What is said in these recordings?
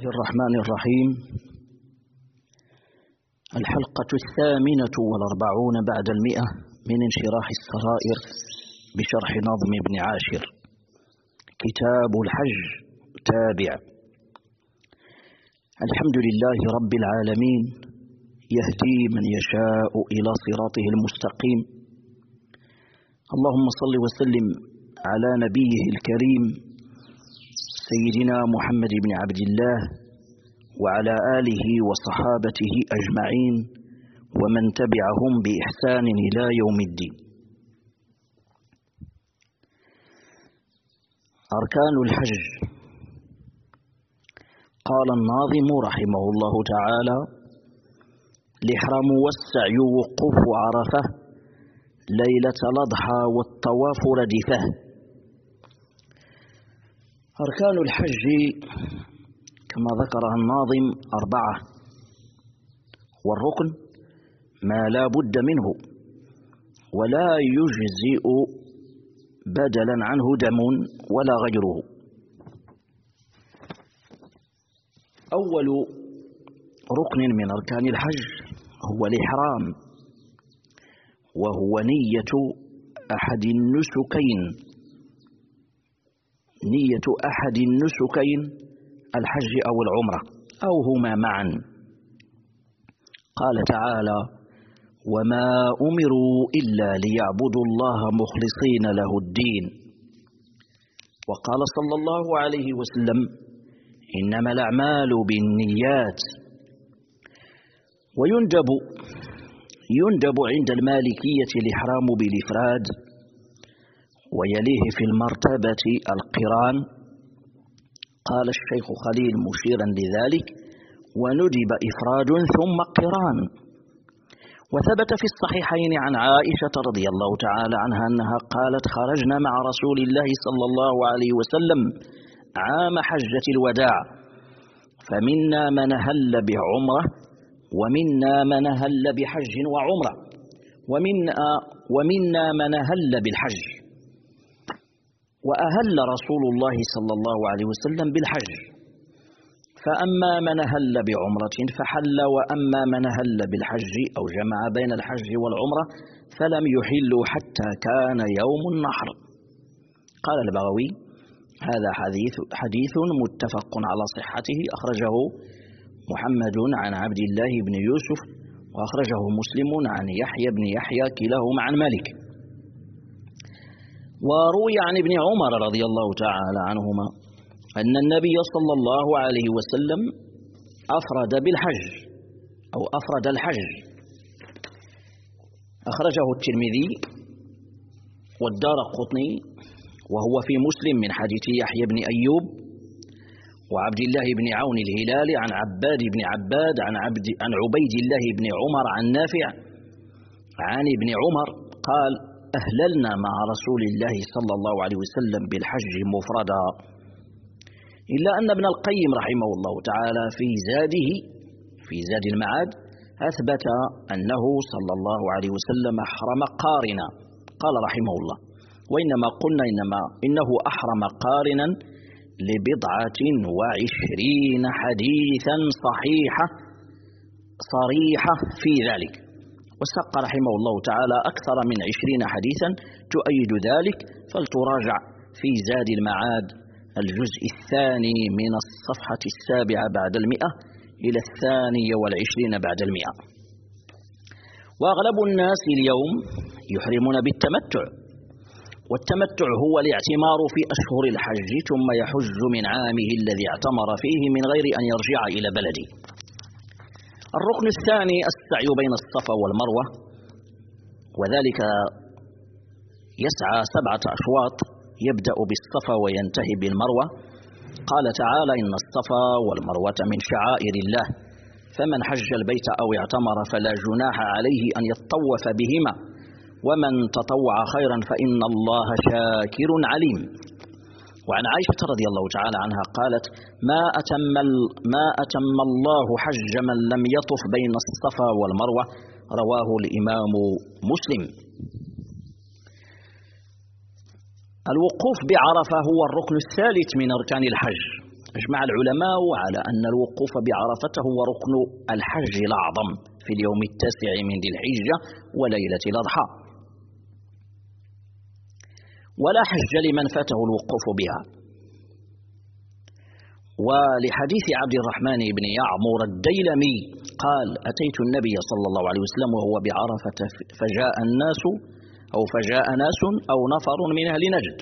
الرحمن الرحيم. الحلقة 48 بعد 100 من انشراح السرائر بشرح نظم ابن عاشر، كتاب الحج تابع. الحمد لله رب العالمين، يهدي من يشاء إلى صراطه المستقيم. اللهم صل وسلم على نبيه الكريم سيدنا محمد بن عبد الله وعلى آله وصحابته أجمعين ومن تبعهم بإحسان إلى يوم الدين. أركان الحج. قال الناظم رحمه الله تعالى: الإحرام والسعي وقوف عرفة، ليلة الأضحى والطواف ردفه. أركان الحج كما ذكرها الناظم 4، والركن ما لا بد منه ولا يجزئ بدلا عنه دم ولا غيره. أول ركن من أركان الحج هو الإحرام، وهو نية أحد النسكين الحج أو العمرة أو هما معا. قال تعالى: وما أمروا إلا ليعبدوا الله مخلصين له الدين. وقال صلى الله عليه وسلم: إنما الأعمال بالنيات. ويندب عند المالكية الإحرام بالإفراد، ويليه في المرتبة القران. قال الشيخ خليل مشيرا لذلك: وندب إفراد ثم قران. وثبت في الصحيحين عن عائشة رضي الله تعالى عنها أنها قالت: خرجنا مع رسول الله صلى الله عليه وسلم عام حجة الوداع، فمنا من أهل بعمرة ومنا من أهل بحج وعمرة ومنا من أهل بالحج. وأهل رسول الله صلى الله عليه وسلم بالحج، فأما من أهل بعمرة فحل، وأما من أهل بالحج أو جمع بين الحج والعمرة فلم يحلوا حتى كان يوم النحر. قال البغوي: هذا حديث متفق على صحته، أخرجه محمد عن عبد الله بن يوسف، وأخرجه مسلم عن يحيى بن يحيى، كلاهما عن مالك. وروي عن ابن عمر رضي الله تعالى عنهما أن النبي صلى الله عليه وسلم أفرد بالحج أو أفرد الحج. أخرجه الترمذي والدارقطني، وهو في مسلم من حديث يحيى بن أيوب وعبد الله بن عون الهلالي عن عباد بن عباد عن عبيد الله بن عمر عن نافع عن ابن عمر قال: أهللنا مع رسول الله صلى الله عليه وسلم بالحج مفردا. إلا أن ابن القيم رحمه الله تعالى في زاد المعاد أثبت أنه صلى الله عليه وسلم أحرم قارنا. قال رحمه الله: وإنما قلنا إنه أحرم قارنا ل20 حديثا صريحة في ذلك. وسق رحمه الله تعالى أكثر من 20 حديثا تؤيد ذلك، فلتراجع في زاد المعاد الجزء الثاني من الصفحة 7 بعد 100 إلى 22 بعد 100. وأغلب الناس اليوم يحرمون بالتمتع، والتمتع هو الاعتمار في أشهر الحج ثم يحج من عامه الذي اعتمر فيه من غير أن يرجع إلى بلده. الركن الثاني السعي بين الصفا والمروة، وذلك يسعى 7 أشواط، يبدأ بالصفا وينتهي بالمروة. قال تعالى: إن الصفا والمروة من شعائر الله، فمن حج البيت أو اعتمر فلا جناح عليه أن يطوف بهما، ومن تطوع خيرا فإن الله شاكر عليم. وعن عائشة رضي الله تعالى عنها قالت: ما أتم الله حج من لم يطف بين الصفا والمروة. رواه الإمام مسلم. الوقوف بعرفة هو الركن الثالث من أركان الحج، أجمع العلماء على أن الوقوف بعرفة هو ركن الحج الأعظم في اليوم 9 من ذي الحجة وليلة الأضحى، ولا حج لمن فاته الوقوف بها. ولحديث عبد الرحمن بن يعمر الديلمي قال: أتيت النبي صلى الله عليه وسلم وهو بعرفة فجاء ناس أو نفر من أهل نجد،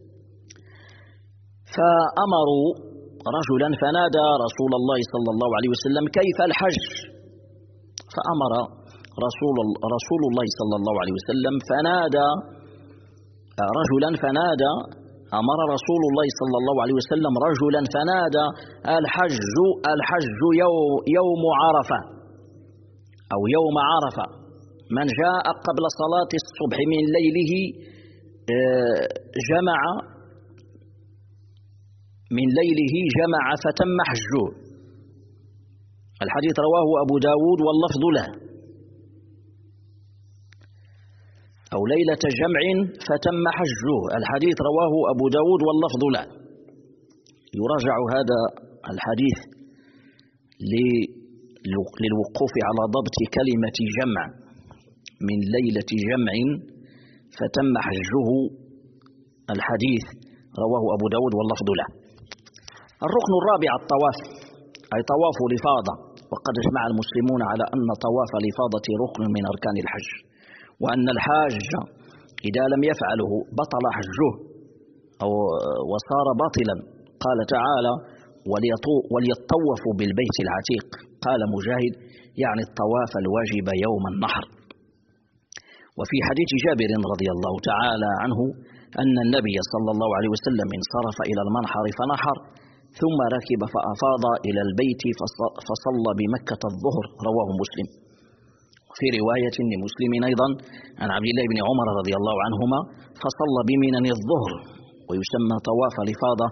فأمروا رجلا فنادى رسول الله صلى الله عليه وسلم: كيف الحج؟ فأمر رسول الله صلى الله عليه وسلم أمر رسول الله صلى الله عليه وسلم رجلا فنادى: الحج يوم عرفة أو يوم عرفة، من جاء قبل صلاة الصبح من ليله جمع فتم حجه. الحديث رواه أبو داود واللفظ له، أو ليلة جمع فتم حجه، الحديث رواه أبو داود واللفظ له. يراجع هذا الحديث للوقوف على ضبط كلمة جمع، من ليلة جمع فتم حجه، الحديث رواه أبو داود واللفظ له. الركن الرابع الطواف، أي طواف الإفاضة، وقد اجمع المسلمون على أن طواف الإفاضة ركن من أركان الحج، وأن الحاج إذا لم يفعله بطل حجه أو وصار باطلا. قال تعالى: وليطوفوا بالبيت العتيق. قال مجاهد: يعني الطواف الواجب يوم النحر. وفي حديث جابر رضي الله تعالى عنه أن النبي صلى الله عليه وسلم انصرف إلى المنحر فنحر، ثم ركب فأفاض إلى البيت فصلى بمكة الظهر، رواه مسلم. في رواية لمسلم أيضا عن عبد الله بن عمر رضي الله عنهما: فصلى بمنى الظهر. ويسمى طواف الإفاضة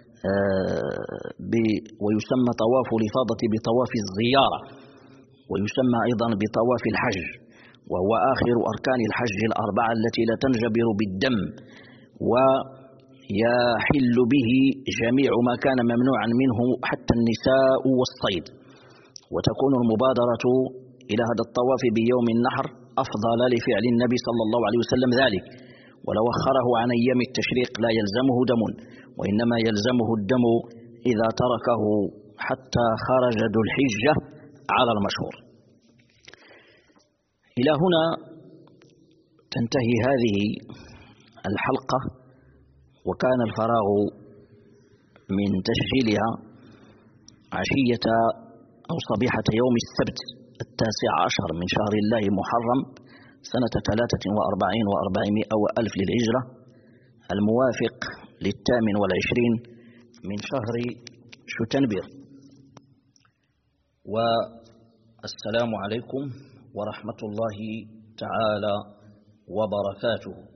بطواف الزيارة، ويسمى أيضا بطواف الحج، وهو آخر أركان الحج الأربعة التي لا تنجبر بالدم، ويحل به جميع ما كان ممنوعا منه حتى النساء والصيد. وتكون المبادرة إلى هذا الطواف بيوم النحر أفضل لفعل النبي صلى الله عليه وسلم ذلك، ولو أخره عن أيام التشريق لا يلزمه دم، وإنما يلزمه الدم إذا تركه حتى خرج ذو الحجة على المشهور. إلى هنا تنتهي هذه الحلقة، وكان الفراغ من تسجيلها عشية أو صبيحة يوم السبت 19 من شهر الله محرم سنة 43 و400 وألف للهجرة، الموافق 28 من شهر شتنبر. والسلام عليكم ورحمة الله تعالى وبركاته.